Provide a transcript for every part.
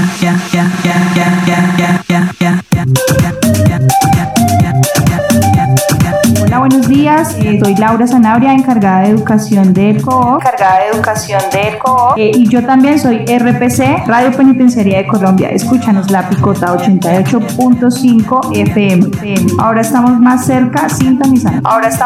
Hola, buenos días. Soy Laura Sanabria, encargada de educación del COO. Y yo también soy RPC, Radio Penitenciaria de Colombia. Escúchanos La Picota 88.5 FM. Ahora estamos más cerca, sintonizando.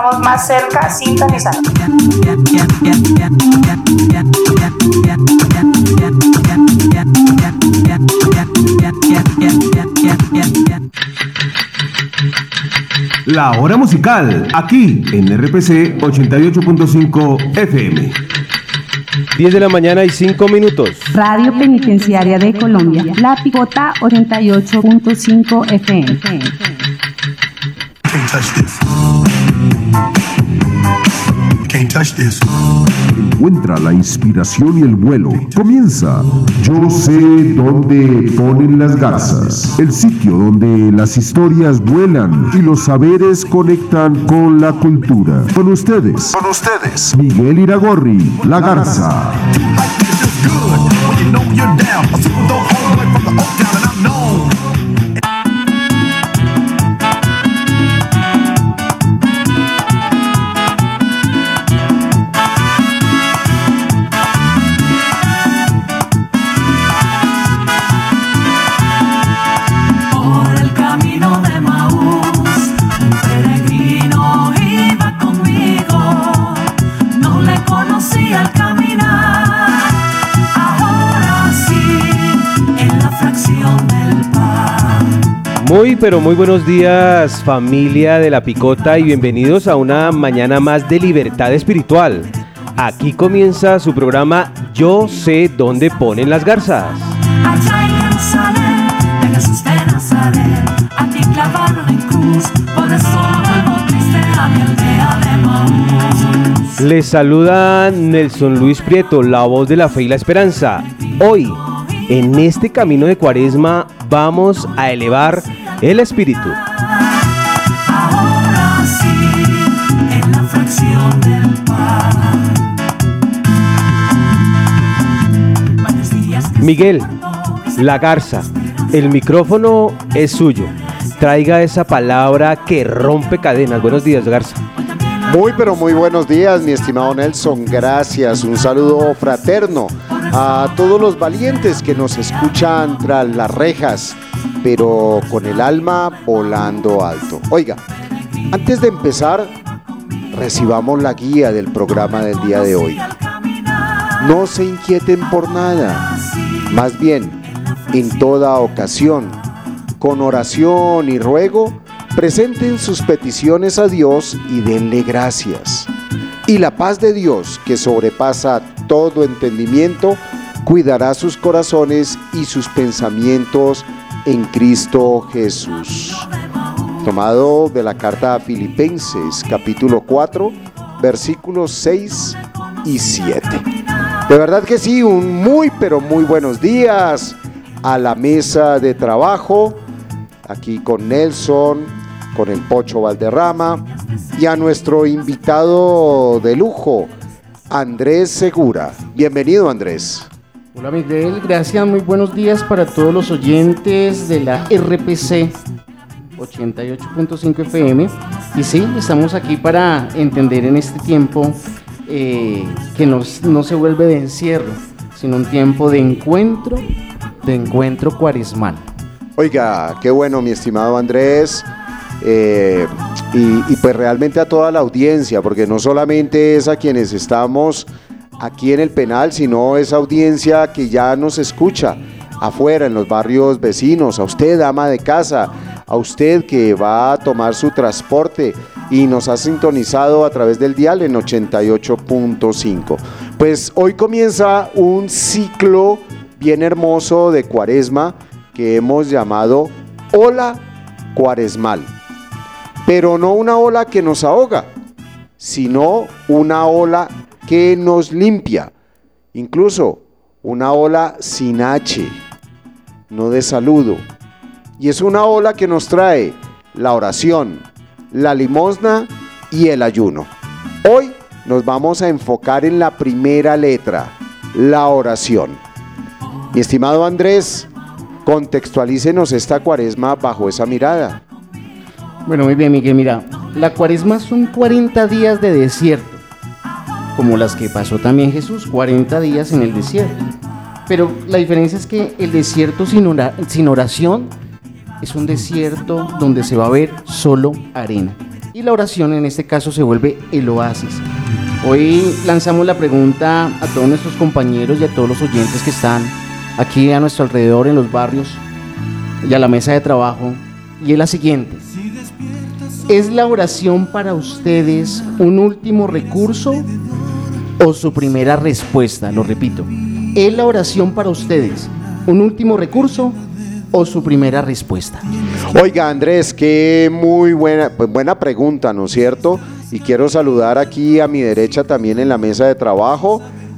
La hora musical, aquí en RPC 88.5 FM. 10 de la mañana y 5 minutos. Radio Penitenciaria de Colombia, La Picota 88.5 FM. Can't touch this. Encuentra la inspiración y el vuelo. Comienza Yo sé dónde ponen las garzas. El sitio donde las historias vuelan y los saberes conectan con la cultura. Con ustedes, Miguel Iragorri, La Garza. Muy pero muy buenos días, familia de La Picota, y bienvenidos a una mañana más de libertad espiritual. Aquí comienza su programa Yo sé dónde ponen las garzas. Les saluda Nelson Luis Prieto, la voz de la fe y la esperanza. Hoy, en este camino de Cuaresma, vamos a elevar el espíritu. Ahora sí, en la fracción del pan. Miguel, La Garza, el micrófono es suyo. Traiga esa palabra que rompe cadenas. Buenos días, Garza. Muy pero muy buenos días, mi estimado Nelson. Gracias. Un saludo fraterno a todos los valientes que nos escuchan tras las rejas, pero con el alma volando alto. Oiga, antes de empezar, recibamos la guía del programa del día de hoy. No se inquieten por nada, más bien, en toda ocasión, con oración y ruego, presenten sus peticiones a Dios y denle gracias. Y la paz de Dios, que sobrepasa todo entendimiento, cuidará sus corazones y sus pensamientos en Cristo Jesús. Tomado de la carta a Filipenses, capítulo 4, versículos 6 y 7. De verdad que sí, un muy pero muy buenos días a la mesa de trabajo, aquí con Nelson, con el Pocho Valderrama, y a nuestro invitado de lujo, Andrés Segura. Bienvenido, Andrés. Hola, Miguel, gracias, muy buenos días para todos los oyentes de la RPC 88.5 FM. Y sí, estamos aquí para entender en este tiempo que no se vuelve de encierro, sino un tiempo de encuentro cuaresmal. Oiga, qué bueno, mi estimado Andrés. Y pues realmente a toda la audiencia, porque no solamente es a quienes estamos aquí en el penal, sino esa audiencia que ya nos escucha afuera en los barrios vecinos, a usted, ama de casa, a usted que va a tomar su transporte y nos ha sintonizado a través del dial en 88.5. Pues hoy comienza un ciclo bien hermoso de Cuaresma que hemos llamado Ola Cuaresmal. Pero no una ola que nos ahoga, sino una ola que nos limpia, incluso una ola sin H, no de saludo. Y es una ola que nos trae la oración, la limosna y el ayuno. Hoy nos vamos a enfocar en la primera letra, la oración. Mi estimado Andrés, Contextualícenos esta cuaresma bajo esa mirada. Bueno, muy bien, Miguel. Mira, la cuaresma son 40 días de desierto, como las que pasó también Jesús, 40 días en el desierto. Pero la diferencia es que el desierto sin oración es un desierto donde se va a ver solo arena. Y la oración en este caso se vuelve el oasis. Hoy lanzamos la pregunta a todos nuestros compañeros y a todos los oyentes que están aquí a nuestro alrededor en los barrios y a la mesa de trabajo. Y es la siguiente: ¿es la oración para ustedes un último recurso o su primera respuesta? Lo repito, ¿es la oración para ustedes un último recurso o su primera respuesta? Oiga, Andrés, qué muy buena pregunta, ¿no es cierto? Y quiero saludar aquí a mi derecha también en la mesa de trabajo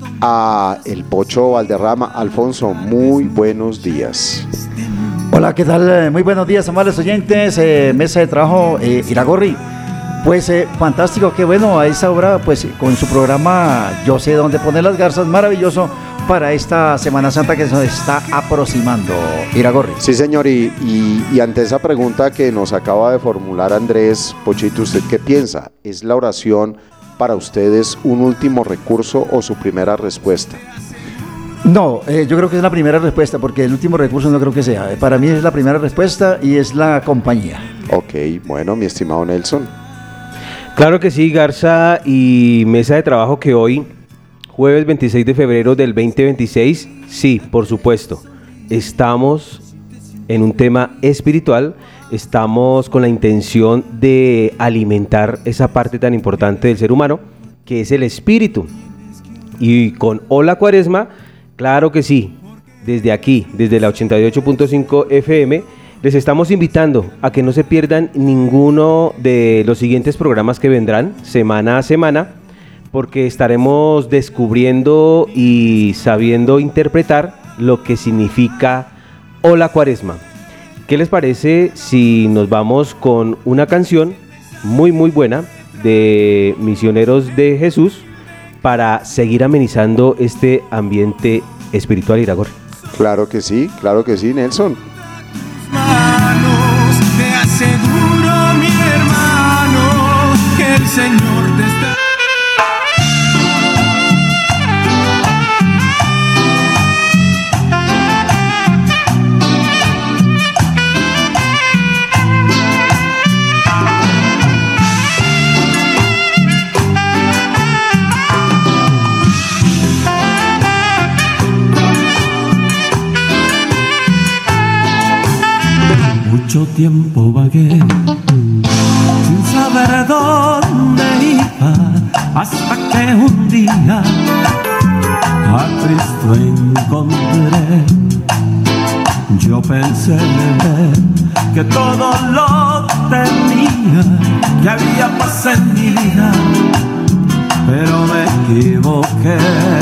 a el Pocho Valderrama. Alfonso, muy buenos días. Hola, ¿qué tal? Muy buenos días, amables oyentes, mesa de trabajo Iragorri. Pues fantástico, qué bueno, a esa hora, pues con su programa Yo sé dónde poner las garzas, maravilloso para esta Semana Santa que se nos está aproximando, Iragorri. Sí, señor, y ante esa pregunta que nos acaba de formular Andrés, Pochito, ¿usted qué piensa? ¿Es la oración para ustedes un último recurso o su primera respuesta? No, yo creo que es la primera respuesta, porque el último recurso no creo que sea. Para mí es la primera respuesta y es la compañía. Ok, bueno, mi estimado Nelson. Claro que sí, Garza y mesa de trabajo, que hoy, jueves 26 de febrero del 2026, sí, por supuesto, estamos en un tema espiritual, estamos con la intención de alimentar esa parte tan importante del ser humano, que es el espíritu. Y con Hola Cuaresma, claro que sí, desde aquí, desde la 88.5 FM, les estamos invitando a que no se pierdan ninguno de los siguientes programas que vendrán semana a semana, porque estaremos descubriendo y sabiendo interpretar lo que significa Hola Cuaresma. ¿Qué les parece si nos vamos con una canción muy muy buena de Misioneros de Jesús para seguir amenizando este ambiente espiritual, Iragor? Claro que sí, Nelson. Manos, te aseguro, mi hermano, que el Señor te está... Mucho tiempo vagué sin saber dónde iba, hasta que un día a Cristo encontré. Yo pensé que todo lo tenía, que había paz en mi vida, pero me equivoqué.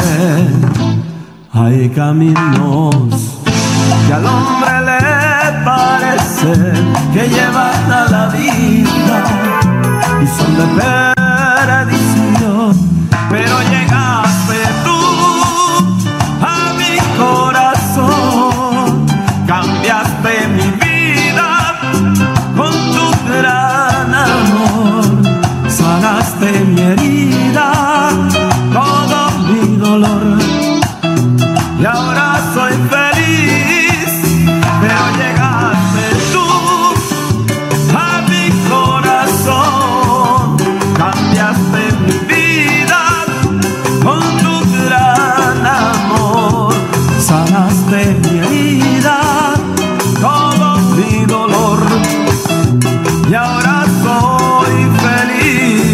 Hay caminos que al hombre le parecen que llevan a la vida y son de perdición, pero llegaste tú a mi corazón, cambiaste mi vida con tu gran amor, sanaste mi herida, todo mi dolor, y ahora soy feliz, pero llegaste tú a mi corazón, cambiaste mi vida con tu gran amor, sanaste mi herida, todo mi dolor, y ahora soy feliz.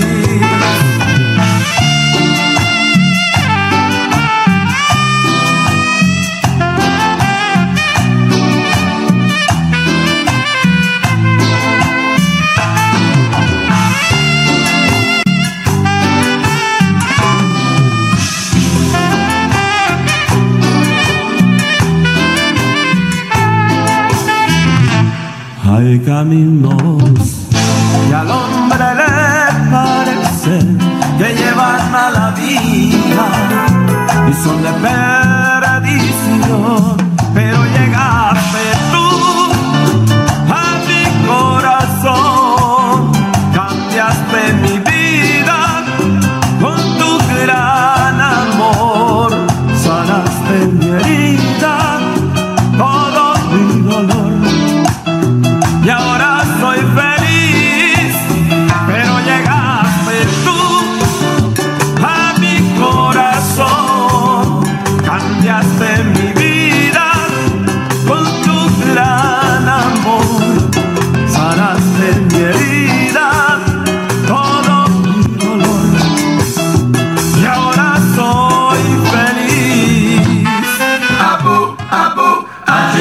Hay caminos que al hombre le parecen que llevan a la vida y son de perdición, pero llegaste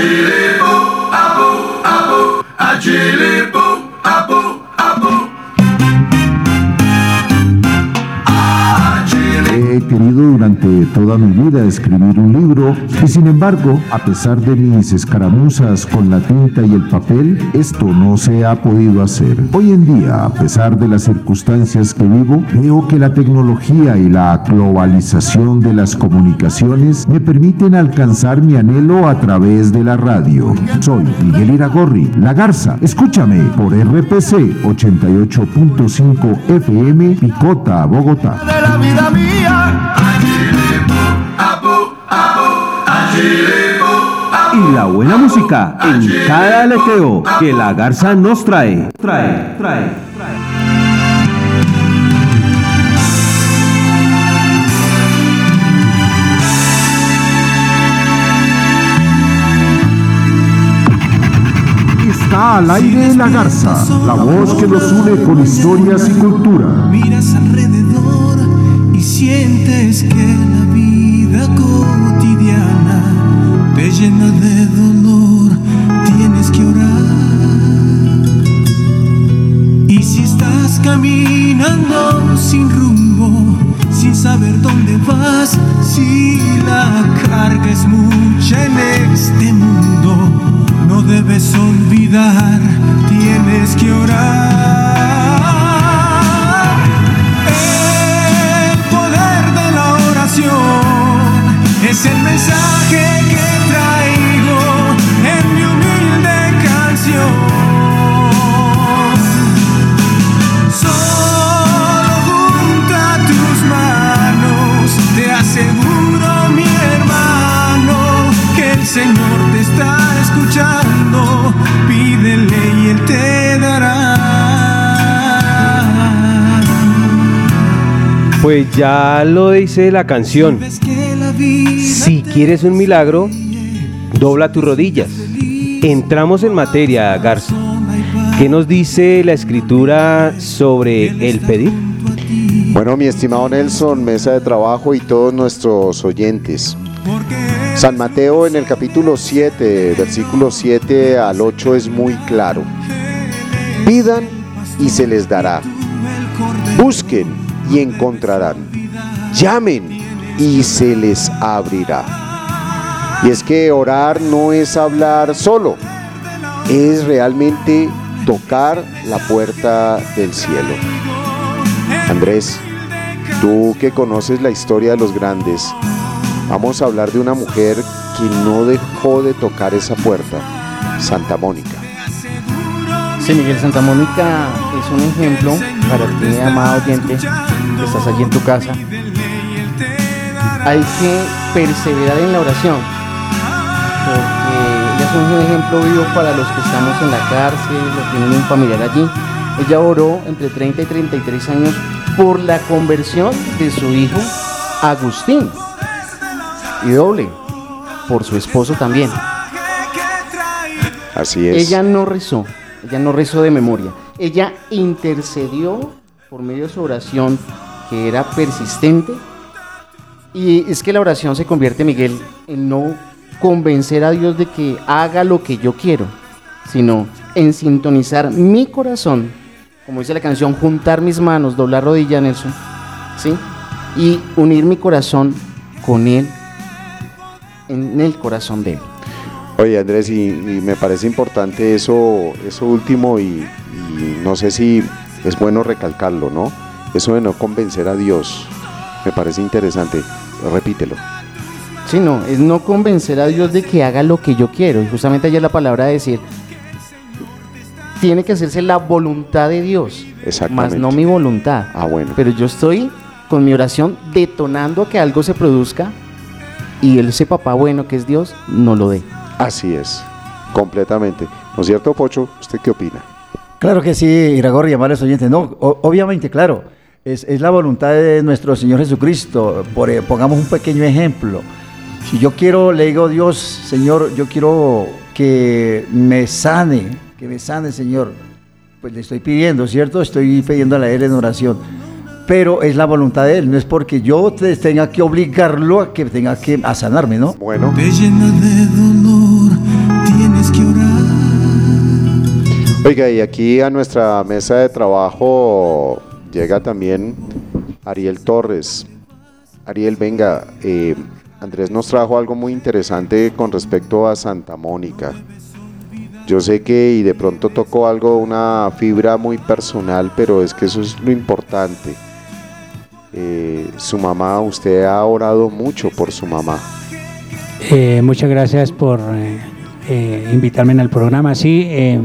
He querido durante toda mi vida escribir un libro y sin embargo, a pesar de mis escaramuzas con la tinta y el papel, esto no se ha podido hacer. Hoy en día, a pesar de las circunstancias que vivo, veo que la tecnología y la globalización de las comunicaciones me permiten alcanzar mi anhelo a través de la radio. Soy Miguel Iragorri, La Garza. Escúchame por RPC 88.5 FM, Picota, Bogotá. De la vida mía. Y la buena música en cada aleteo que La Garza nos trae. Está al aire La Garza, la voz que nos une con historias y cultura. Miras alrededor y sientes que la vida cotidiana te llena de dolor, tienes que orar. Y si estás caminando sin rumbo, sin saber dónde vas, si la carga es mucha en este mundo, no debes olvidar, tienes que orar. El poder de la oración es el mensaje que traigo en mi humilde canción. Solo junta tus manos, te aseguro, mi hermano, que el Señor te está escuchando, pídele y Él te dará. Pues ya lo dice la canción. Si quieres un milagro, dobla tus rodillas. Entramos en materia, Garza. ¿Qué nos dice la escritura sobre el pedir? Bueno, mi estimado Nelson, mesa de trabajo y todos nuestros oyentes. San Mateo en el capítulo 7, versículos 7 al 8 es muy claro. Pidan y se les dará. Busquen y encontrarán. Llamen y se les abrirá. Y es que orar no es hablar solo, es realmente tocar la puerta del cielo. Andrés, tú que conoces la historia de los grandes, vamos a hablar de una mujer que no dejó de tocar esa puerta, Santa Mónica. Sí, Miguel, Santa Mónica es un ejemplo para ti, amado oyente, que estás allí en tu casa. Hay que perseverar en la oración, porque ella es un ejemplo vivo para los que estamos en la cárcel o tienen un familiar allí. Ella oró entre 30 y 33 años por la conversión de su hijo Agustín, y doble por su esposo también. Así es. Ella no rezó de memoria, ella intercedió por medio de su oración, que era persistente. Y es que la oración se convierte, Miguel, en no convencer a Dios de que haga lo que yo quiero, sino en sintonizar mi corazón, como dice la canción, juntar mis manos, doblar rodilla, Nelson, ¿sí? Y unir mi corazón con Él, en el corazón de Él. Oye, Andrés, y me parece importante eso último y no sé si es bueno recalcarlo, ¿no? Eso de no convencer a Dios, me parece interesante. Repítelo. Sí, no, es no convencer a Dios de que haga lo que yo quiero. Y justamente ayer la palabra de decir, tiene que hacerse la voluntad de Dios, más no mi voluntad. Ah, bueno. Pero yo estoy con mi oración detonando a que algo se produzca y ese papá bueno que es Dios no lo dé. Así es, completamente. ¿No es cierto, Pocho? ¿Usted qué opina? Claro que sí, Iragorri, amables oyentes. No, obviamente, claro, es la voluntad de nuestro Señor Jesucristo. Pongamos un pequeño ejemplo. Si yo quiero, le digo a Dios, Señor, yo quiero que me sane, Señor. Pues le estoy pidiendo, ¿cierto? Estoy pidiendo a Él en oración. Pero es la voluntad de Él, no es porque yo tenga que obligarlo a que tenga que sanarme, ¿no? Bueno. Te llena de dolor, Oiga, y aquí a nuestra mesa de trabajo llega también Ariel Torres. Ariel, venga, Andrés nos trajo algo muy interesante con respecto a Santa Mónica. Yo sé que y de pronto tocó algo, una fibra muy personal, pero es que eso es lo importante. Su mamá, usted ha orado mucho por su mamá. Muchas gracias por invitarme en el programa. Sí,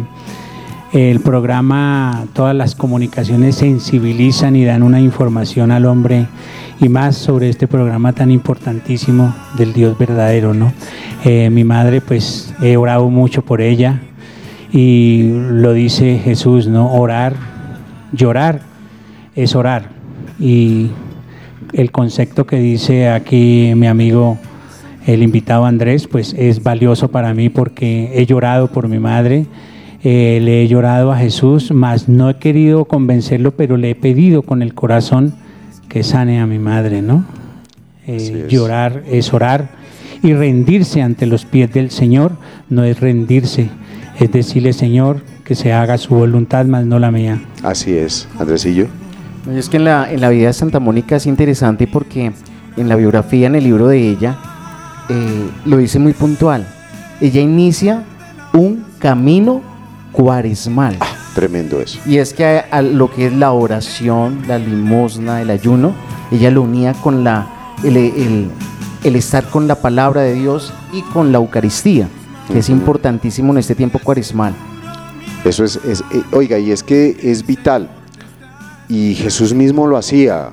el programa, todas las comunicaciones sensibilizan y dan una información al hombre, y más sobre este programa tan importantísimo del Dios verdadero, ¿no? Mi madre, pues he orado mucho por ella, y lo dice Jesús, ¿no? Orar, llorar es orar. Y el concepto que dice aquí mi amigo, el invitado Andrés, pues es valioso para mí, porque he llorado por mi madre, le he llorado a Jesús, mas no he querido convencerlo, pero le he pedido con el corazón que sane a mi madre, ¿no? Llorar es orar, y rendirse ante los pies del Señor no es rendirse, es decirle, Señor, que se haga su voluntad, mas no la mía. Así es, Andresillo. Es que en la vida de Santa Mónica es interesante, porque en la biografía, en el libro de ella, lo dice muy puntual. Ella inicia un camino cuaresmal. Tremendo eso. Y es que a lo que es la oración, la limosna, el ayuno, ella lo unía con el estar con la palabra de Dios y con la Eucaristía, que es importantísimo en este tiempo cuaresmal. Eso es oiga, y es que es vital. Y Jesús mismo lo hacía.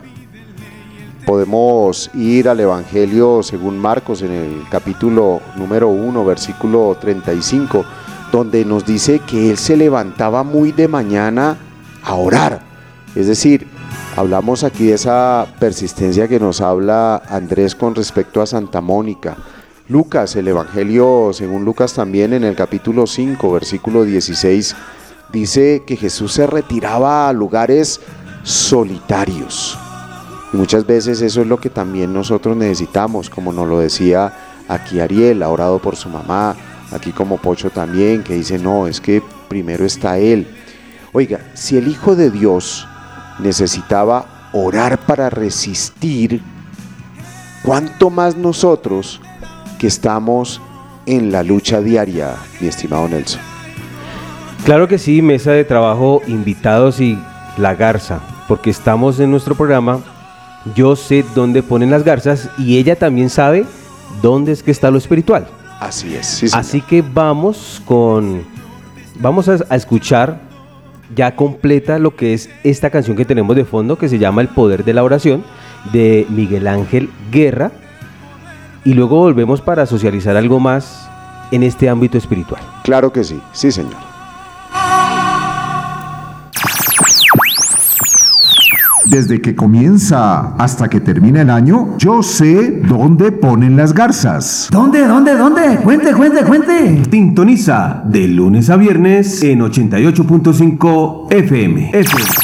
Podemos ir al Evangelio según Marcos, en el capítulo número 1, versículo 35, donde nos dice que Él se levantaba muy de mañana a orar. Es decir, hablamos aquí de esa persistencia que nos habla Andrés con respecto a Santa Mónica. Lucas, el Evangelio según Lucas también, en el capítulo 5, versículo 16, dice que Jesús se retiraba a lugares solitarios. Y muchas veces eso es lo que también nosotros necesitamos, como nos lo decía aquí Ariel, ha orado por su mamá, aquí como Pocho también, que dice, no, es que primero está Él. Oiga, si el Hijo de Dios necesitaba orar para resistir, ¿cuánto más nosotros que estamos en la lucha diaria, mi estimado Nelson? Claro que sí, mesa de trabajo, invitados y la garza, porque estamos en nuestro programa Yo sé dónde ponen las garzas, y ella también sabe dónde es que está lo espiritual. Así es, sí, señor. Así que vamos a escuchar ya completa lo que es esta canción que tenemos de fondo, que se llama El Poder de la Oración, de Miguel Ángel Guerra, y luego volvemos para socializar algo más en este ámbito espiritual. Claro que sí, sí, señor. Desde que comienza hasta que termina el año, yo sé dónde ponen las garzas. ¿Dónde? Cuente. Sintoniza de lunes a viernes en 88.5 FM.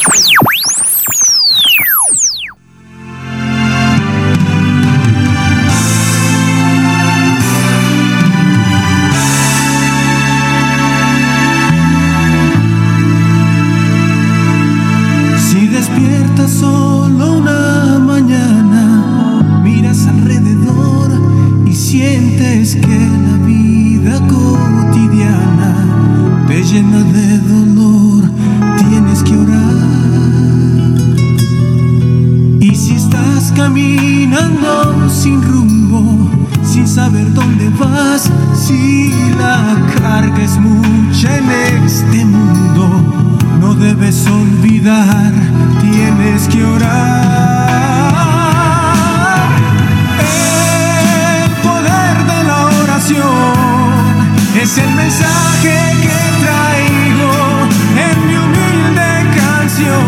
Solo una mañana, miras alrededor y sientes que la vida cotidiana te llena de dolor, tienes que orar. Y si estás caminando sin rumbo, sin saber dónde vas, si la carga es mucha en este mundo, no debes olvidar, tienes que orar. El poder de la oración es el mensaje que traigo en mi humilde canción.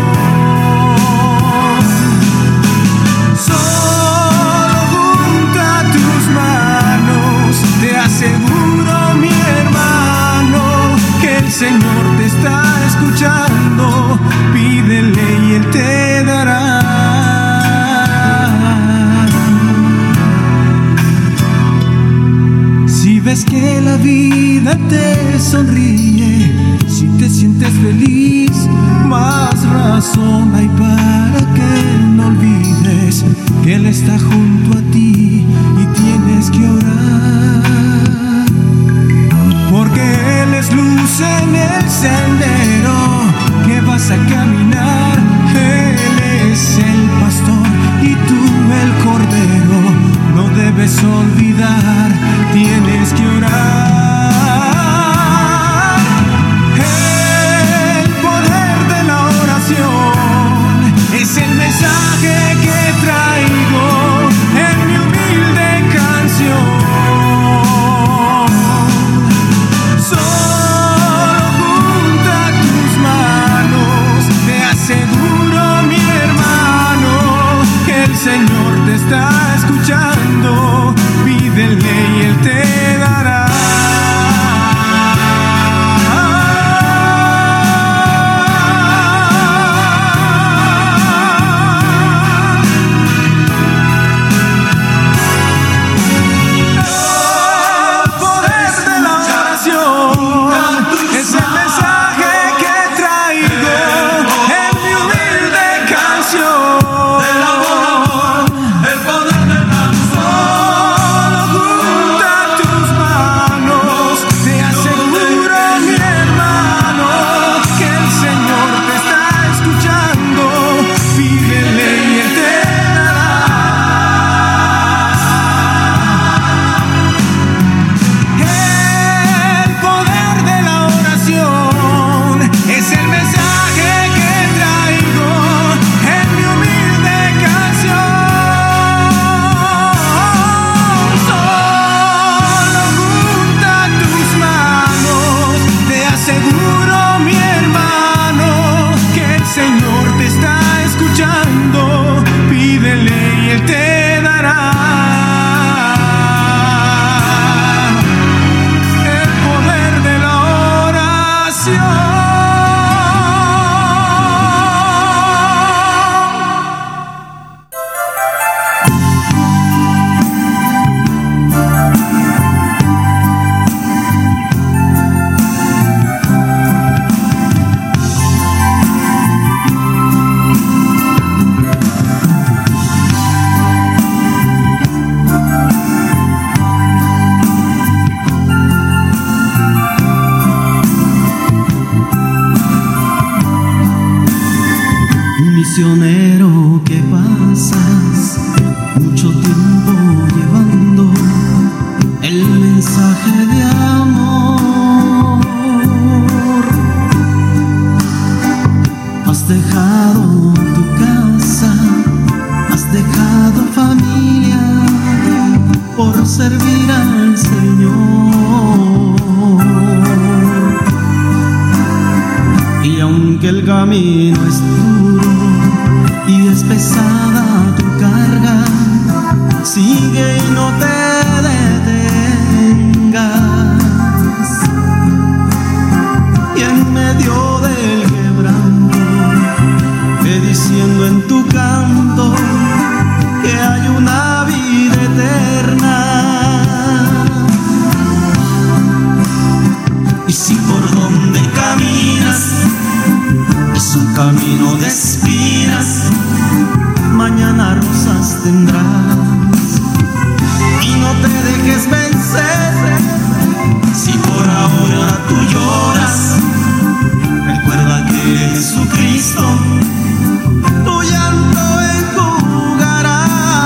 Solo junta tus manos, te aseguro, mi hermano, que el Señor te está escuchando. Pídele y Él te dará. Si ves que la vida te sonríe, si te sientes feliz, más razón hay para que no olvides que Él está junto a ti y tienes que orar, porque Él es luz en el sendero que vas a caminar. Él es el pastor y tú el cordero, no debes olvidar, tienes que orar. Es el mensaje que traigo en mi humilde canción. Solo junta tus manos, te aseguro, mi hermano, que el Señor te está escuchando. Pídele y Él te dará. Misionero que pasas mucho tiempo llevando el mensaje de amor. Has dejado tu casa, has dejado familia por servir al Señor. Y aunque el camino es duro y es pesada tu carga, sigue y no te detengas. Y en medio del quebranto, ve diciendo en tu canto que hay una vida eterna. Y si por donde caminas es un camino de espinas, mañana rosas tendrás. Y no te dejes vencer, si por ahora tú lloras, recuerda que Jesucristo tu llanto enjugará.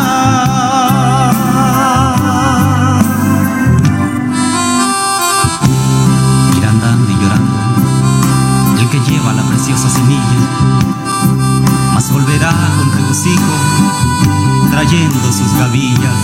Ir andando y llorando, el que lleva la preciosa semilla, mas volverá con regocijo, trayendo sus gavillas.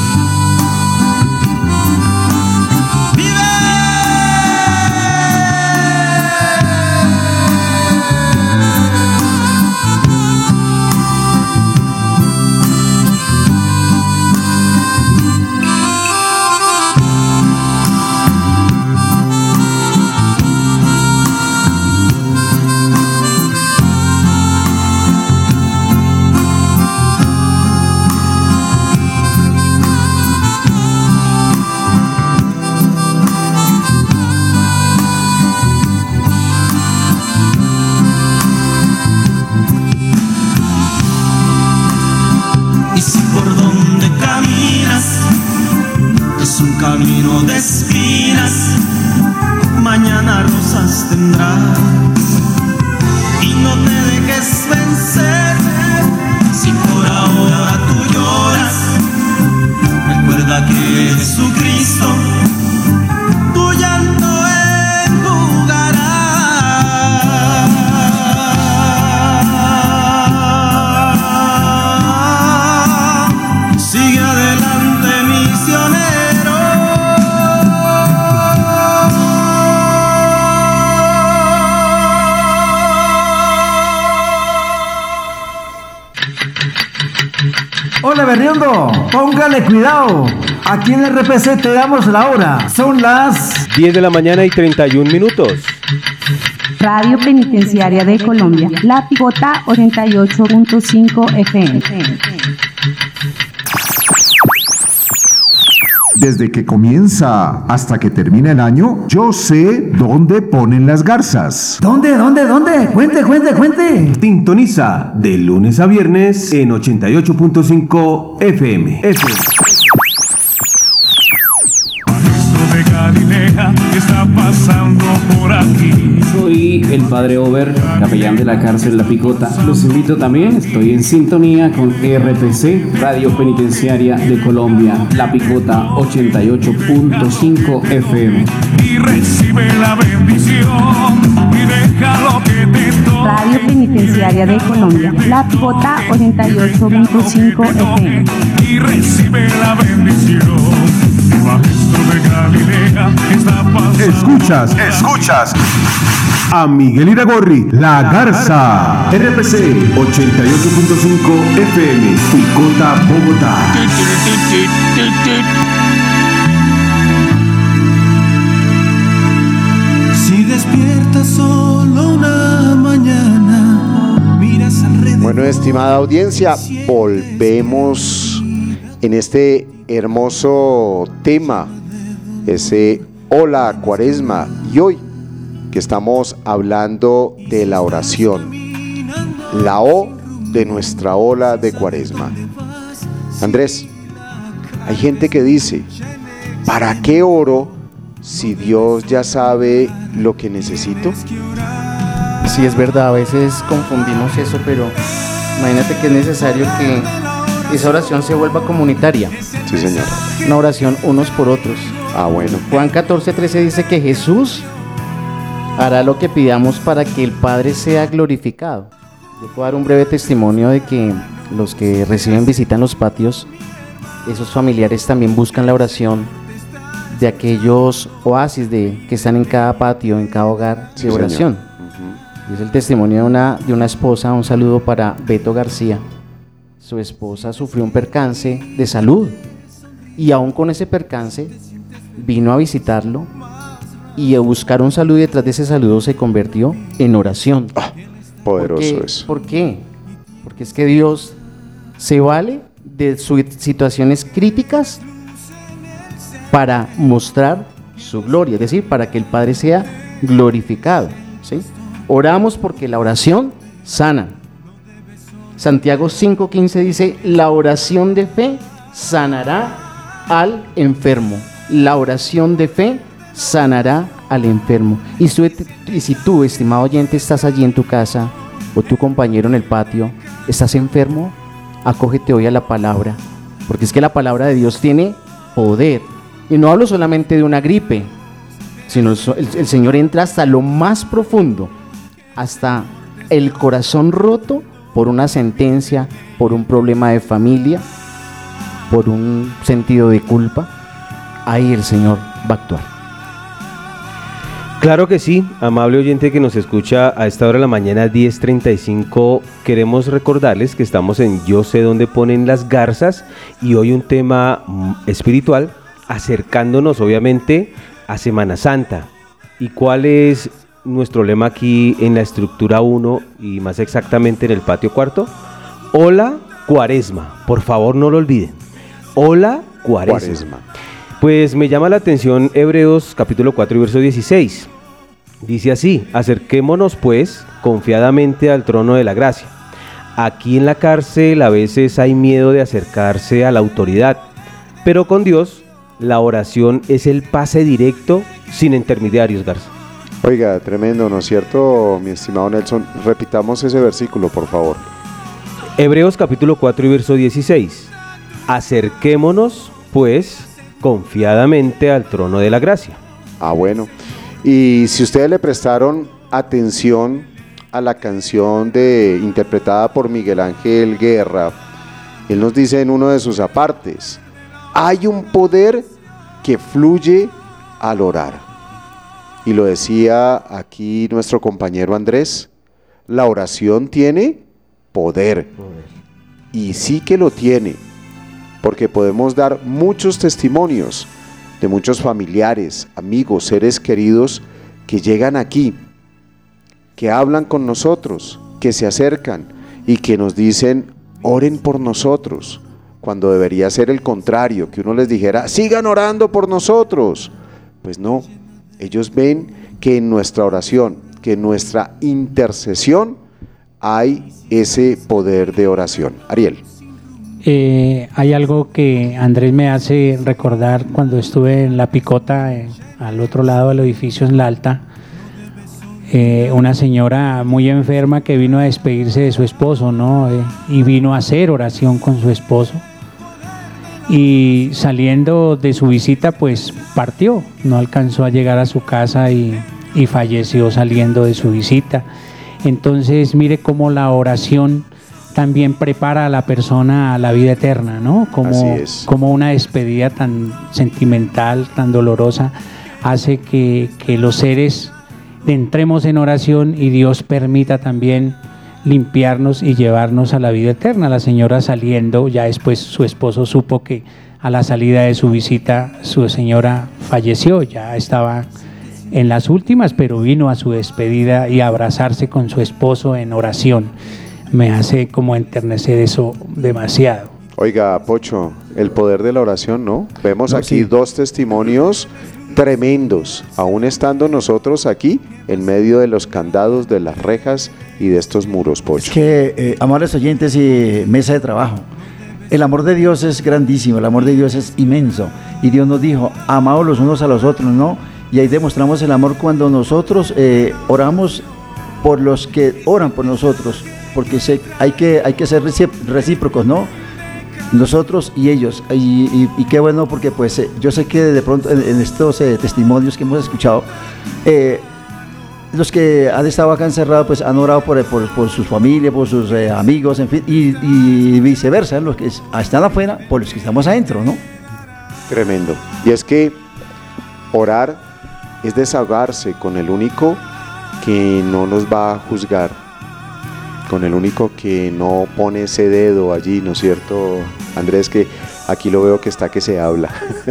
camino de espinas mañana rosas tendrá. Y no te dejes vencer si por ahora tú lloras. Recuerda que Jesucristo tu llanto enjugará. Sigue adelante, misionero. Hola Berriondo, póngale cuidado. Aquí en el RPC te damos la hora. Son las 10 de la mañana y 31 minutos. Radio Penitenciaria de Colombia, La Picota 88.5 FM. Desde que comienza hasta que termina el año, yo sé dónde ponen las garzas. ¿Dónde? Cuente. Sintoniza de lunes a viernes en 88.5 FM. De Galilea, ¿qué está pasando por aquí? Soy el padre Over, capellán de la cárcel La Picota. Los invito también, estoy en sintonía con RPC, Radio Penitenciaria de Colombia, La Picota 88.5 FM. Y recibe la bendición y deja lo que te toque. Radio Penitenciaria de Colombia, La Picota 88.5 FM. Y recibe la bendición. De Galilea, está pasando. Escuchas a Miguel Iragorri, La Garza, RPC 88.5 FM, Picota, Bogotá. Si despiertas solo una mañana, miras alrededor. Bueno, estimada audiencia, volvemos en este hermoso tema, ese Hola Cuaresma, y hoy que estamos hablando de la oración, la O de nuestra ola de Cuaresma. Andrés, hay gente que dice, ¿para qué oro si Dios ya sabe lo que necesito? Sí, es verdad, a veces confundimos eso, pero imagínate que es necesario que esa oración se vuelva comunitaria. Sí, señor. Una oración unos por otros. Ah, bueno. Juan 14:13 dice que Jesús hará lo que pidamos para que el Padre sea glorificado. Yo puedo dar un breve testimonio de que los que reciben visita en los patios, esos familiares también buscan la oración de aquellos oasis que están en cada patio, en cada hogar de oración. Es el testimonio de una esposa. Un saludo para Beto García. Su esposa sufrió un percance de salud y aún con ese percance vino a visitarlo y a buscar un saludo, y detrás de ese saludo se convirtió en oración. Poderoso eso. ¿Por qué? Porque es que Dios se vale de sus situaciones críticas para mostrar su gloria, es decir, para que el Padre sea glorificado, ¿sí? Oramos porque la oración sana. Santiago 5:15 dice, la oración de fe sanará al enfermo. La oración de fe sanará al enfermo. Y si tú, estimado oyente, estás allí en tu casa, o tu compañero en el patio, estás enfermo, acógete hoy a la palabra, porque es que la palabra de Dios tiene poder. Y no hablo solamente de una gripe, sino el Señor entra hasta lo más profundo, hasta el corazón roto por una sentencia, por un problema de familia, por un sentido de culpa. Ahí el Señor va a actuar. Claro que sí, amable oyente que nos escucha a esta hora de la mañana 10:35, queremos recordarles que estamos en Yo sé dónde ponen las garzas, y hoy un tema espiritual, acercándonos obviamente a Semana Santa. ¿Y cuál es nuestro lema aquí en la estructura 1 y más exactamente en el patio cuarto? Hola Cuaresma, por favor no lo olviden. Hola Cuaresma. Pues me llama la atención Hebreos capítulo 4 y verso 16. Dice así: acerquémonos pues confiadamente al trono de la gracia. Aquí en la cárcel a veces hay miedo de acercarse a la autoridad, pero con Dios la oración es el pase directo sin intermediarios, Garza. Oiga, tremendo, ¿no es cierto, mi estimado Nelson? Repitamos ese versículo, por favor. Hebreos capítulo 4 y verso 16. Acerquémonos, pues, confiadamente al trono de la gracia. Ah, bueno. Y si ustedes le prestaron atención a la canción interpretada por Miguel Ángel Guerra, él nos dice en uno de sus apartes, hay un poder que fluye al orar. Y lo decía aquí nuestro compañero Andrés, la oración tiene poder. Y sí que lo tiene, porque podemos dar muchos testimonios de muchos familiares, amigos, seres queridos que llegan aquí, que hablan con nosotros, que se acercan y que nos dicen, oren por nosotros, cuando debería ser el contrario, que uno les dijera, sigan orando por nosotros. Pues no, ellos ven que en nuestra oración, que en nuestra intercesión hay ese poder de oración. Ariel. Hay algo que Andrés me hace recordar cuando estuve en La Picota, al otro lado del edificio en La Alta, una señora muy enferma que vino a despedirse de su esposo, ¿no? Y vino a hacer oración con su esposo. Y saliendo de su visita, pues partió, no alcanzó a llegar a su casa y falleció saliendo de su visita. Entonces, mire cómo la oración también prepara a la persona a la vida eterna, ¿no? Como una despedida tan sentimental, tan dolorosa, hace que los seres entremos en oración y Dios permita también limpiarnos y llevarnos a la vida eterna. La señora saliendo, ya después su esposo supo que a la salida de su visita su señora falleció, ya estaba en las últimas, pero vino a su despedida y a abrazarse con su esposo en oración. Me hace como enternecer eso demasiado. Oiga, Pocho, el poder de la oración, ¿no? Vemos aquí dos testimonios tremendos, aún estando nosotros aquí en medio de los candados, de las rejas y de estos muros, Pocho. Es que, amables oyentes y mesa de trabajo, el amor de Dios es grandísimo, el amor de Dios es inmenso. Y Dios nos dijo, amaos los unos a los otros, ¿no? Y ahí demostramos el amor cuando nosotros oramos por los que oran por nosotros, porque hay que ser recíprocos, ¿no? Nosotros y ellos, y qué bueno, porque pues yo sé que de pronto en estos testimonios que hemos escuchado, los que han estado acá encerrados pues han orado por sus familias, por sus amigos, en fin, y viceversa, los que están afuera por los que estamos adentro, ¿no? Tremendo. Y es que orar es desahogarse con el único que no nos va a juzgar, con el único que no pone ese dedo allí, ¿no es cierto, Andrés? Que aquí lo veo que está que se habla.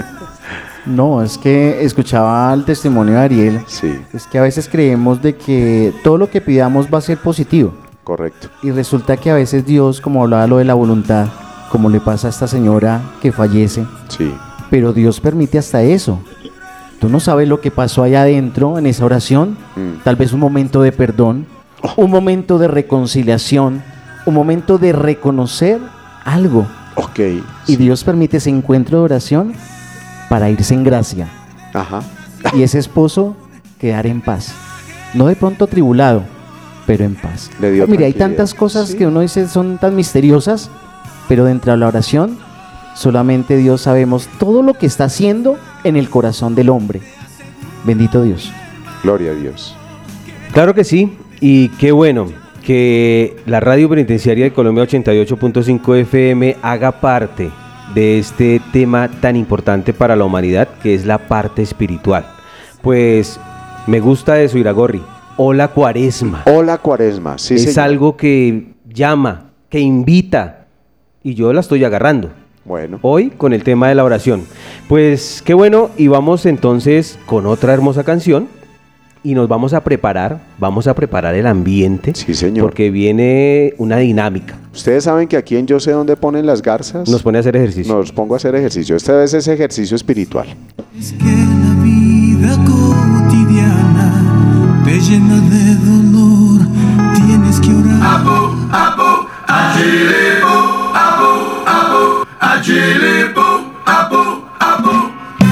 No, es que escuchaba el testimonio de Ariel. Sí. Es que a veces creemos de que todo lo que pidamos va a ser positivo. Correcto. Y resulta que a veces Dios, como hablaba lo de la voluntad, como le pasa a esta señora que fallece, sí, pero Dios permite hasta eso. Tú no sabes lo que pasó allá adentro en esa oración, tal vez un momento de perdón, un momento de reconciliación, un momento de reconocer algo. Okay, y Dios permite ese encuentro de oración para irse en gracia. Ajá. Y ese esposo quedar en paz. No de pronto atribulado, pero en paz. Mira, hay tantas cosas que uno dice son tan misteriosas, pero dentro de la oración solamente Dios sabemos todo lo que está haciendo en el corazón del hombre. Bendito Dios. Gloria a Dios. Claro que sí, y qué bueno que la Radio Penitenciaria de Colombia 88.5 FM haga parte de este tema tan importante para la humanidad, que es la parte espiritual. Pues me gusta eso, Iragorri. Hola Cuaresma. Hola Cuaresma, sí, es señor. algo que llama, que invita, y yo la estoy agarrando. Bueno. Hoy con el tema de la oración. Pues qué bueno, y vamos entonces con otra hermosa canción. Y nos vamos a preparar el ambiente. Sí, señor. Porque viene una dinámica. Ustedes saben que aquí en Yo sé dónde ponen las garzas. Nos pone a hacer ejercicio. Nos pongo a hacer ejercicio. Esta vez es ejercicio espiritual. Es que la vida cotidiana te llena de dolor. Tienes que orar. Apu, apu, achilipu, apu, apu, achilipu, apu, apu.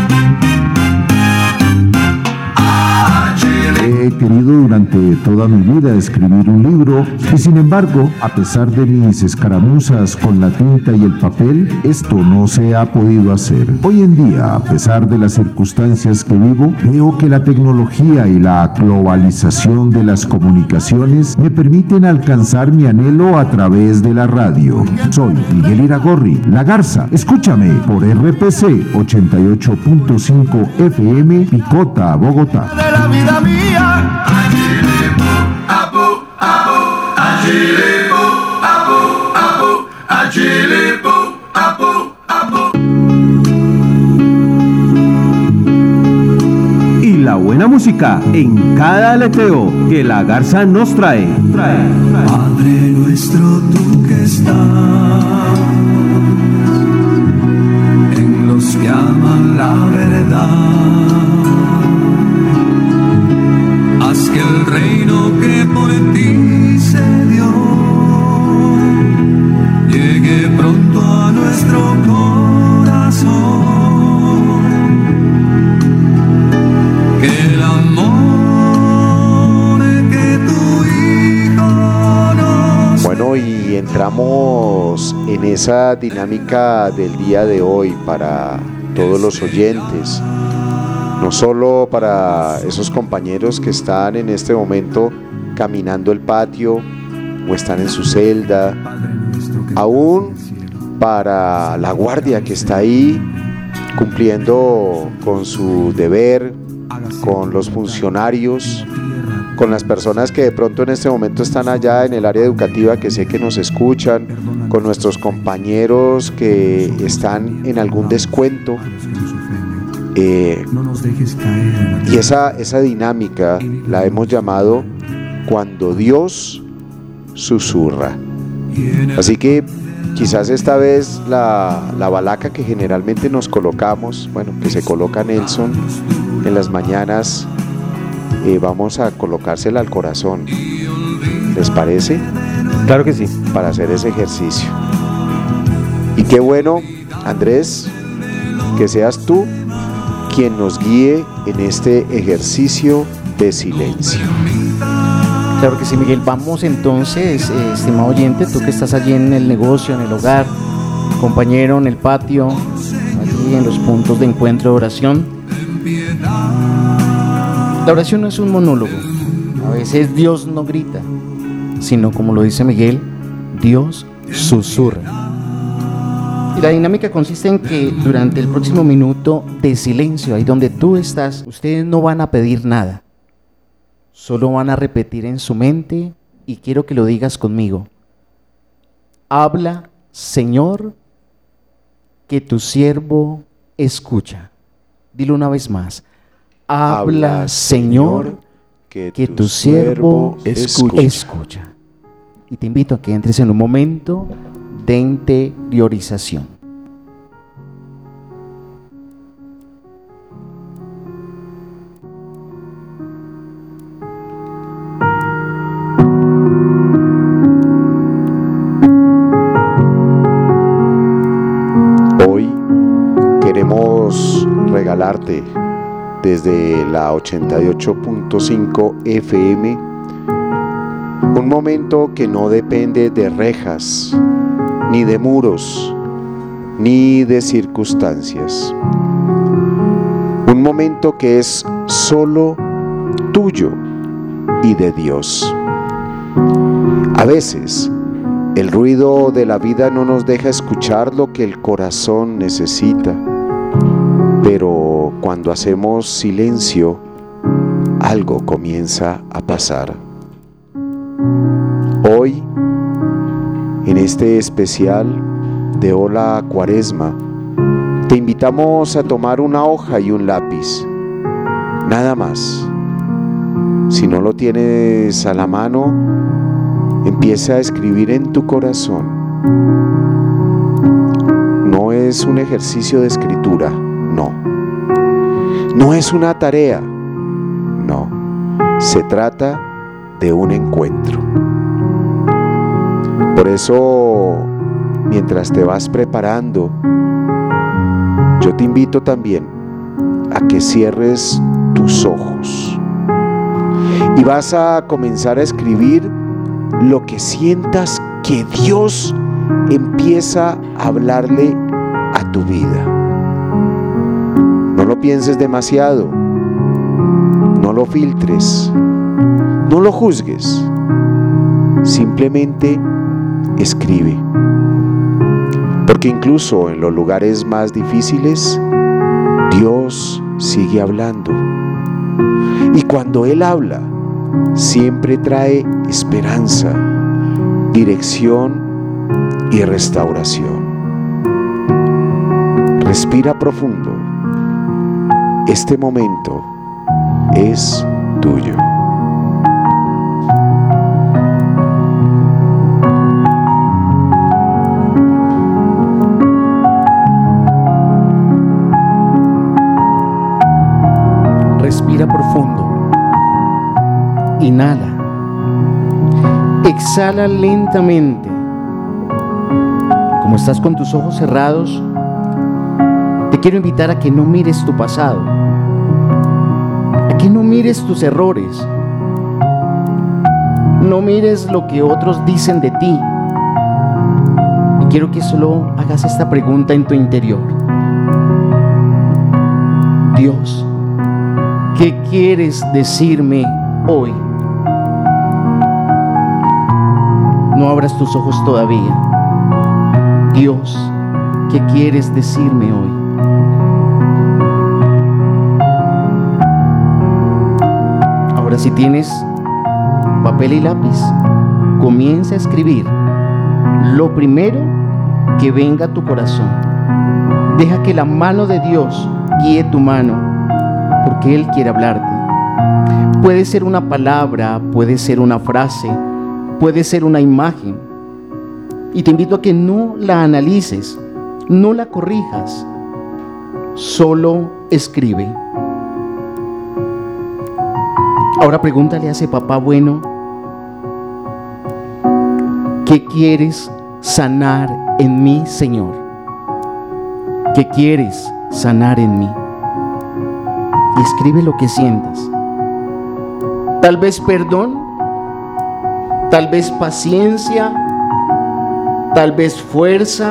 querido durante toda mi vida escribir un libro y sin embargo, a pesar de mis escaramuzas con la tinta y el papel, esto no se ha podido hacer. Hoy en día, a pesar de las circunstancias que vivo, veo que la tecnología y la globalización de las comunicaciones me permiten alcanzar mi anhelo a través de la radio. Soy Miguel Iragorri, La Garza. Escúchame por RPC 88.5 FM, Picota, Bogotá. De la vida mía. Y la buena música en cada aleteo que La Garza nos trae. Padre nuestro, tú que estás en los que aman la verdad, haz que el reino que por ti se dio llegue pronto a nuestro corazón. Que el amor que tu Hijo nos... Bueno, y entramos en esa dinámica del día de hoy para todos los oyentes, no solo para esos compañeros que están en este momento caminando el patio o están en su celda, aún para la guardia que está ahí cumpliendo con su deber, con los funcionarios, con las personas que de pronto en este momento están allá en el área educativa, que sé que nos escuchan, con nuestros compañeros que están en algún descuento. Y esa dinámica la hemos llamado Cuando Dios susurra. Así que quizás esta vez la balaca que generalmente nos colocamos, bueno, que se coloca Nelson en las mañanas, vamos a colocársela al corazón. ¿Les parece? Claro que sí. Para hacer ese ejercicio. Y qué bueno, Andrés, que seas tú quien nos guíe en este ejercicio de silencio. Claro que sí, Miguel. Vamos entonces, estimado oyente, tú que estás allí en el negocio, en el hogar, compañero, en el patio, allí en los puntos de encuentro de oración. La oración no es un monólogo. A veces Dios no grita, sino, como lo dice Miguel, Dios susurra. Y la dinámica consiste en que durante el próximo minuto de silencio, ahí donde tú estás, ustedes no van a pedir nada. Solo van a repetir en su mente, y quiero que lo digas conmigo. Habla, Señor, que tu siervo escucha. Dilo una vez más. Habla, Señor, que tu siervo escucha. Y te invito a que entres en un momento de interiorización. Hoy queremos regalarte desde la 88.5 FM un momento que no depende de rejas, ni de muros, ni de circunstancias. Un momento que es solo tuyo y de Dios. A veces, el ruido de la vida no nos deja escuchar lo que el corazón necesita, pero cuando hacemos silencio, algo comienza a pasar. Hoy, en este especial de Hola Cuaresma, te invitamos a tomar una hoja y un lápiz, nada más. Si no lo tienes a la mano, empieza a escribir en tu corazón. No es un ejercicio de escritura, no. No es una tarea, no. Se trata de un encuentro. Por eso, mientras te vas preparando, yo te invito también a que cierres tus ojos Y vas a comenzar a escribir lo que sientas que Dios empieza a hablarle a tu vida. No lo pienses demasiado, no lo filtres, no lo juzgues, simplemente escribe. Porque incluso en los lugares más difíciles, Dios sigue hablando. Y cuando Él habla, siempre trae esperanza, dirección y restauración. Respira profundo. Este momento es tuyo. Respira profundo. Inhala. Exhala lentamente. Como estás con tus ojos cerrados, te quiero invitar a que no mires tu pasado, a que no mires tus errores, no mires lo que otros dicen de ti. Y quiero que solo hagas esta pregunta en tu interior. Dios, ¿qué quieres decirme hoy? No abras tus ojos todavía. Dios, ¿qué quieres decirme hoy? Ahora, si tienes papel y lápiz, comienza a escribir lo primero que venga a tu corazón. Deja que la mano de Dios guíe tu mano, porque Él quiere hablarte. Puede ser una palabra, puede ser una frase, puede ser una imagen. Y te invito a que no la analices, no la corrijas, solo escribe. Ahora pregúntale a ese papá bueno, ¿qué quieres sanar en mí, Señor? ¿Qué quieres sanar en mí? Y escribe lo que sientas. Tal vez perdón, tal vez paciencia, tal vez fuerza.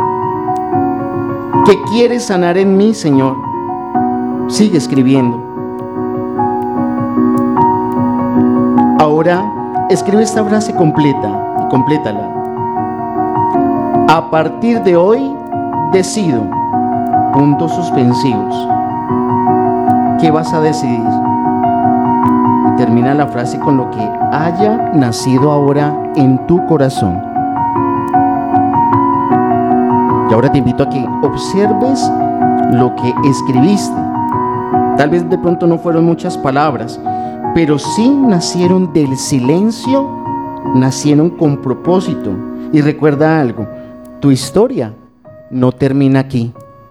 ¿Qué quieres sanar en mí, Señor? Sigue escribiendo. Ahora escribe esta frase completa y complétala. A partir de hoy decido, puntos suspensivos. ¿Qué vas a decidir? Y termina la frase con lo que haya nacido ahora en tu corazón. Y ahora te invito a que observes lo que escribiste. Tal vez de pronto no fueron muchas palabras, pero sí nacieron del silencio, nacieron con propósito. Y recuerda algo, tu historia no termina aquí.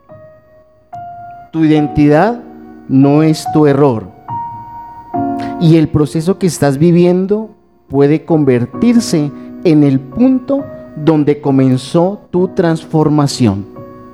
Tu identidad no es tu error. Y el proceso que estás viviendo puede convertirse en el punto donde comenzó tu transformación.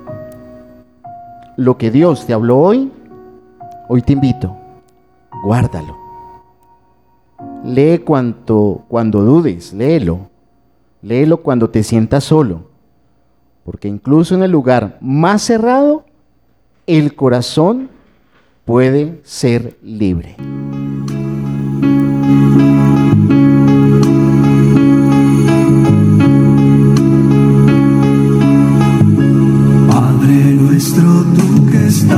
Lo que Dios te habló hoy te invito, guárdalo. Lee cuando dudes, léelo. Léelo cuando te sientas solo, porque incluso en el lugar más cerrado, el corazón puede ser libre. Padre nuestro, tú que estás.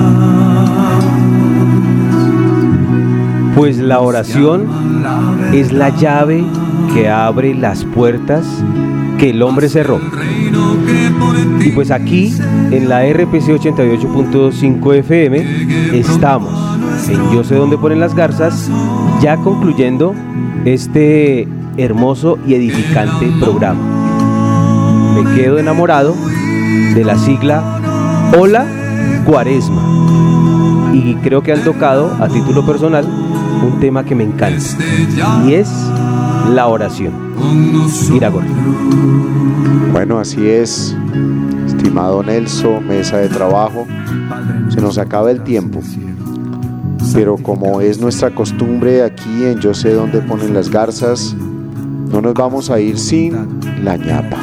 Pues la oración es la llave que abre las puertas que el hombre cerró. Y pues aquí en la RPC 88.5 FM estamos en Yo sé dónde ponen las garzas, ya concluyendo este hermoso y edificante programa. Me quedo enamorado de la sigla Hola Cuaresma, y creo que han tocado a título personal un tema que me encanta, y es la oración. Iragorri. Bueno, así es, estimado Nelson, mesa de trabajo, se nos acaba el tiempo. pero como es nuestra costumbre aquí en Yo sé dónde ponen las garzas, no nos vamos a ir sin la ñapa.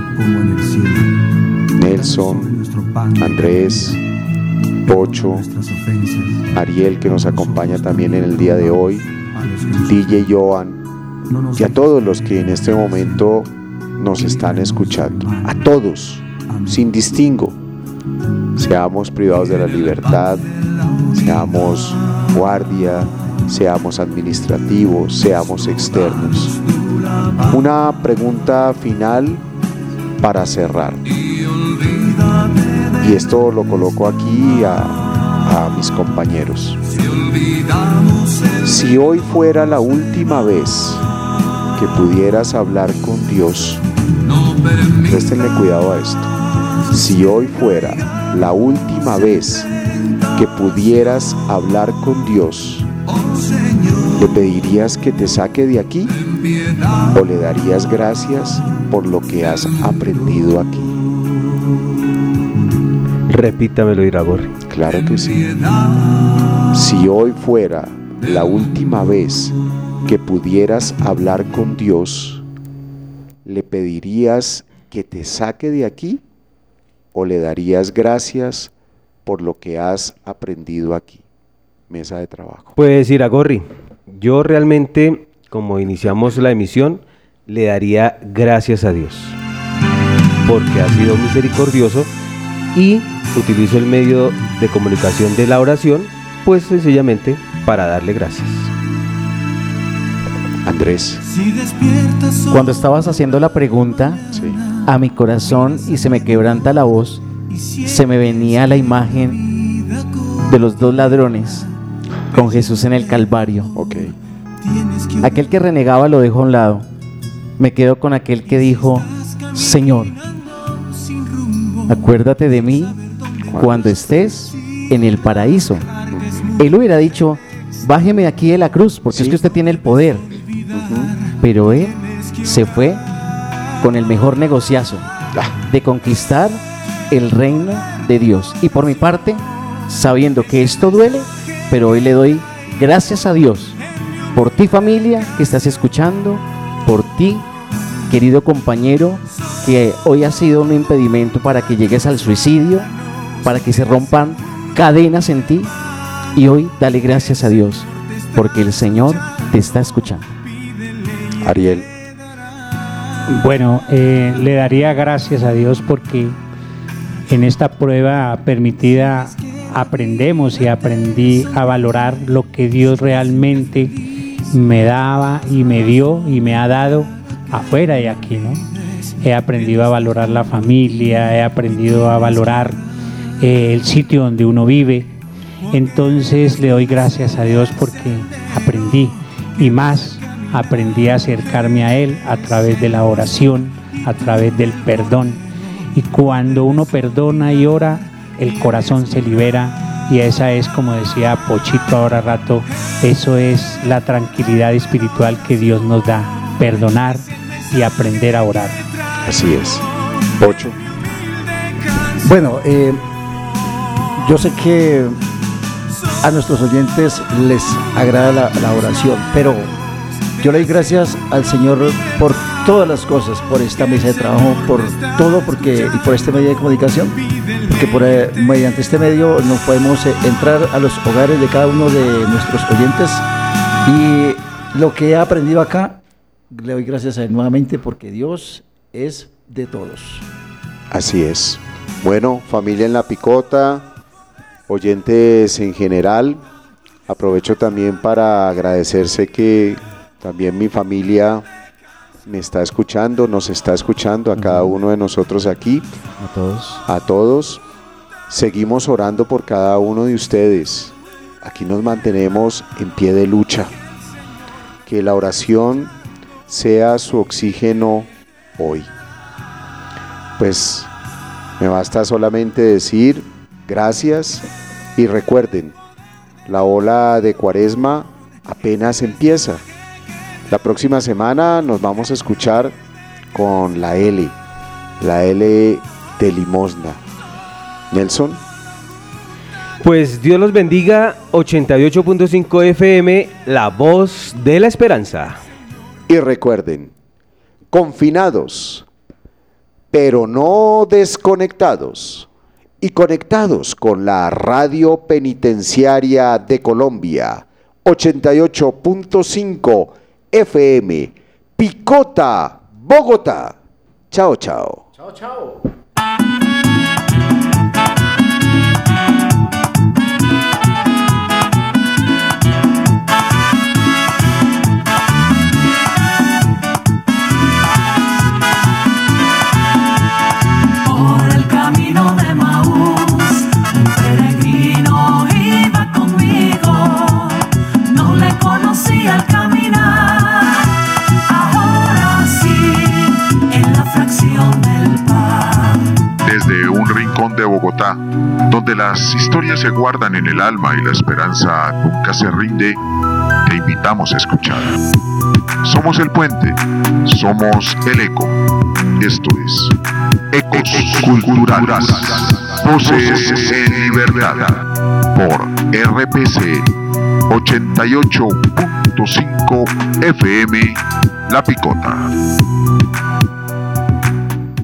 Nelson, Andrés, Pocho, Ariel, que nos acompaña también en el día de hoy, DJ Joan, y a todos los que en este momento nos están escuchando, a todos, sin distingo, seamos privados de la libertad, seamos guardia, seamos administrativos, seamos externos. Una pregunta final para cerrar, y esto lo coloco aquí a mis compañeros. Si hoy fuera la última vez que pudieras hablar con Dios, préstenle cuidado a esto. Si hoy fuera la última vez que pudieras hablar con Dios, ¿le pedirías que te saque de aquí o le darías gracias por lo que has aprendido aquí? Repítamelo, Iragorri. Claro que sí. Si hoy fuera la última vez que pudieras hablar con Dios, ¿le pedirías que te saque de aquí o le darías gracias por lo que has aprendido aquí? Mesa de trabajo. Pues Iragorri, yo realmente, como iniciamos la emisión, le daría gracias a Dios, porque ha sido misericordioso y utilizo el medio de comunicación de la oración, pues sencillamente para darle gracias. Andrés. Cuando estabas haciendo la pregunta, sí, a mi corazón, y se me quebranta la voz, se me venía la imagen de los dos ladrones con Jesús en el Calvario. Okay. Aquel que renegaba lo dejó a un lado. Me quedo con aquel que dijo: Señor, acuérdate de mí cuando estés en el paraíso. Él hubiera dicho: bájeme aquí de la cruz, porque es que usted tiene el poder. Pero él se fue con el mejor negociazo de conquistar el reino de Dios. Y por mi parte, sabiendo que esto duele, pero hoy le doy gracias a Dios por ti, familia que estás escuchando, por ti, querido compañero, que hoy ha sido un impedimento para que llegues al suicidio, para que se rompan cadenas en ti. Y hoy dale gracias a Dios, porque el Señor te está escuchando. Ariel. Bueno, le daría gracias a Dios porque en esta prueba permitida aprendemos y aprendí a valorar lo que Dios realmente me daba y me dio y me ha dado afuera de aquí, ¿no? He aprendido a valorar la familia, he aprendido a valorar el sitio donde uno vive. Entonces le doy gracias a Dios porque aprendí, y más aprendí a acercarme a Él a través de la oración, a través del perdón. Y cuando uno perdona y ora, el corazón se libera, y esa es, como decía Pochito ahora rato, eso es la tranquilidad espiritual que Dios nos da, perdonar y aprender a orar. Así es. Pocho. Bueno, yo sé que a nuestros oyentes les agrada la oración, pero yo le doy gracias al Señor por todas las cosas, por esta mesa de trabajo, por todo, y por este medio de comunicación, porque mediante este medio nos podemos entrar a los hogares de cada uno de nuestros oyentes, y lo que he aprendido acá, le doy gracias a Él nuevamente, porque Dios es de todos. Así es. Bueno, familia en la picota, oyentes en general, aprovecho también para agradecerse que también mi familia me está escuchando, nos está escuchando a cada uno de nosotros aquí. A todos. A todos. Seguimos orando por cada uno de ustedes. Aquí nos mantenemos en pie de lucha. Que la oración sea su oxígeno hoy. Pues me basta solamente decir gracias, y recuerden, la ola de Cuaresma apenas empieza. La próxima semana nos vamos a escuchar con la L de limosna. Nelson. Pues Dios los bendiga, 88.5 FM, la voz de la esperanza. Y recuerden, confinados, pero no desconectados, y conectados con la Radio Penitenciaria de Colombia, 88.5 FM, Picota, Bogotá. Chao, chao. Chao, chao. Por el camino de Maús, un peregrino iba conmigo. No le conocía al caminar, ahora sí, en la fracción del pan. Desde un rincón de Bogotá, donde las historias se guardan en el alma y la esperanza nunca se rinde, te invitamos a escuchar. Somos el puente, somos el eco. Esto es Ecos Culturales, Voces en Libertad, por RPC 88.5 FM La Picota.